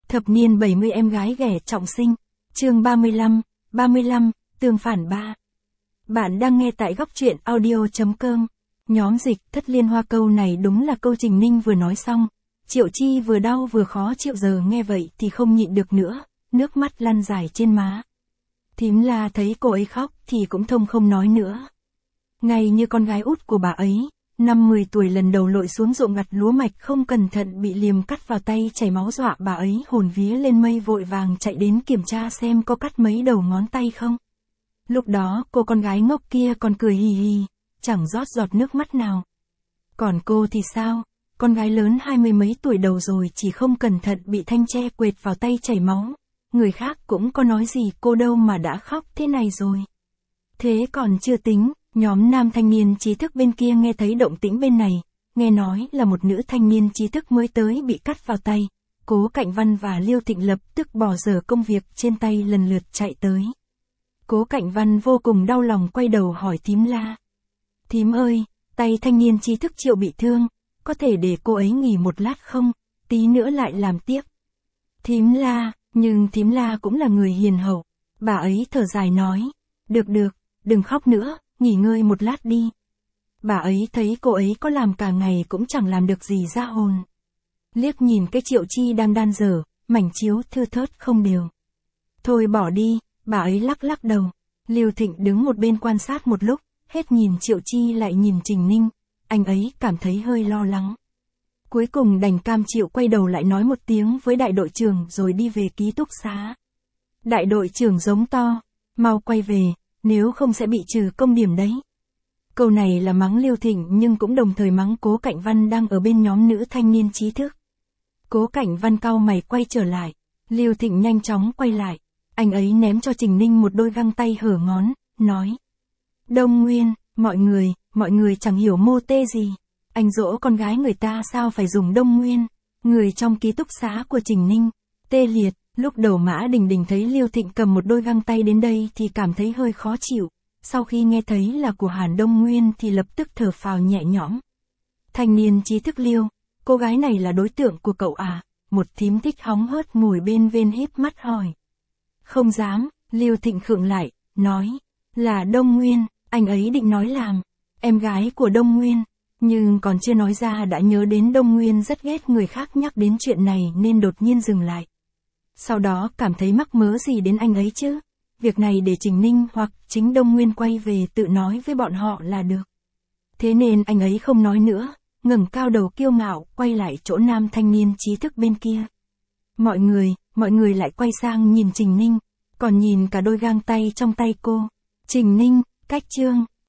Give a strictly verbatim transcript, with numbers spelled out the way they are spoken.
Thập niên bảy mươi em gái ghẻ trọng sinh. Chương ba mươi lăm, ba mươi lăm, tương phản ba. Bạn đang nghe tại góc truyện audio.com. Nhóm dịch thất liên hoa, câu này đúng là câu Trình Ninh vừa nói xong. Triệu Chi vừa đau vừa khó chịu, giờ nghe vậy thì không nhịn được nữa, nước mắt lăn dài trên má. Thím La thấy cô ấy khóc thì cũng thông không nói nữa. Ngay như con gái út của bà ấy, năm mười tuổi lần đầu lội xuống ruộng gặt lúa mạch không cẩn thận bị liềm cắt vào tay chảy máu, dọa bà ấy hồn vía lên mây, vội vàng chạy đến kiểm tra xem có cắt mấy đầu ngón tay không. Lúc đó cô con gái ngốc kia còn cười hì hì, chẳng rót giọt nước mắt nào. Còn cô thì sao? Con gái lớn hai mươi mấy tuổi đầu rồi chỉ không cẩn thận bị thanh tre quệt vào tay chảy máu. Người khác cũng có nói gì cô đâu mà đã khóc thế này rồi. Thế còn chưa tính, nhóm nam thanh niên trí thức bên kia nghe thấy động tĩnh bên này, nghe nói là một nữ thanh niên trí thức mới tới bị cắt vào tay. Cố Cạnh Văn và Liêu Thịnh lập tức bỏ dở công việc trên tay lần lượt chạy tới. Cố Cạnh Văn vô cùng đau lòng, quay đầu hỏi thím La. Thím ơi, tay thanh niên trí thức Triệu bị thương, có thể để cô ấy nghỉ một lát không, tí nữa lại làm tiếp. Thím La, nhưng thím La cũng là người hiền hậu, bà ấy thở dài nói, được được, đừng khóc nữa, nghỉ ngơi một lát đi. Bà ấy thấy cô ấy có làm cả ngày cũng chẳng làm được gì ra hồn. Liếc nhìn cái Triệu Chi đang đan dở, mảnh chiếu thưa thớt không đều. Thôi bỏ đi, bà ấy lắc lắc đầu. Liêu Thịnh đứng một bên quan sát một lúc, hết nhìn Triệu Chi lại nhìn Trình Ninh, anh ấy cảm thấy hơi lo lắng. Cuối cùng đành cam chịu quay đầu lại nói một tiếng với đại đội trưởng rồi đi về ký túc xá. Đại đội trưởng giống to, mau quay về, nếu không sẽ bị trừ công điểm đấy. Câu này là mắng Liêu Thịnh nhưng cũng đồng thời mắng Cố Cạnh Văn đang ở bên nhóm nữ thanh niên trí thức. Cố Cạnh Văn cau mày quay trở lại, Liêu Thịnh nhanh chóng quay lại, anh ấy ném cho Trình Ninh một đôi găng tay hở ngón, nói. Đông Nguyên, mọi người, mọi người chẳng hiểu mô tê gì. Anh dỗ con gái người ta sao phải dùng Đông Nguyên. Người trong ký túc xá của Trình Ninh, tê liệt. Lúc đầu Mã Đình Đình thấy Liêu Thịnh cầm một đôi găng tay đến đây thì cảm thấy hơi khó chịu. Sau khi nghe thấy là của Hàn Đông Nguyên thì lập tức thở phào nhẹ nhõm. Thanh niên trí thức Liêu, cô gái này là đối tượng của cậu à? Một thím thích hóng hớt ngồi bên ven híp mắt hỏi. Không dám, Liêu Thịnh khựng lại, nói. Là Đông Nguyên, anh ấy định nói làm em gái của Đông Nguyên. Nhưng còn chưa nói ra đã nhớ đến Đông Nguyên rất ghét người khác nhắc đến chuyện này nên đột nhiên dừng lại. Sau đó cảm thấy mắc mớ gì đến anh ấy chứ. Việc này để Trình Ninh hoặc chính Đông Nguyên quay về tự nói với bọn họ là được. Thế nên anh ấy không nói nữa, ngẩng cao đầu kiêu ngạo quay lại chỗ nam thanh niên trí thức bên kia. Mọi người, mọi người lại quay sang nhìn Trình Ninh, còn nhìn cả đôi găng tay trong tay cô. Trình Ninh, cách chương,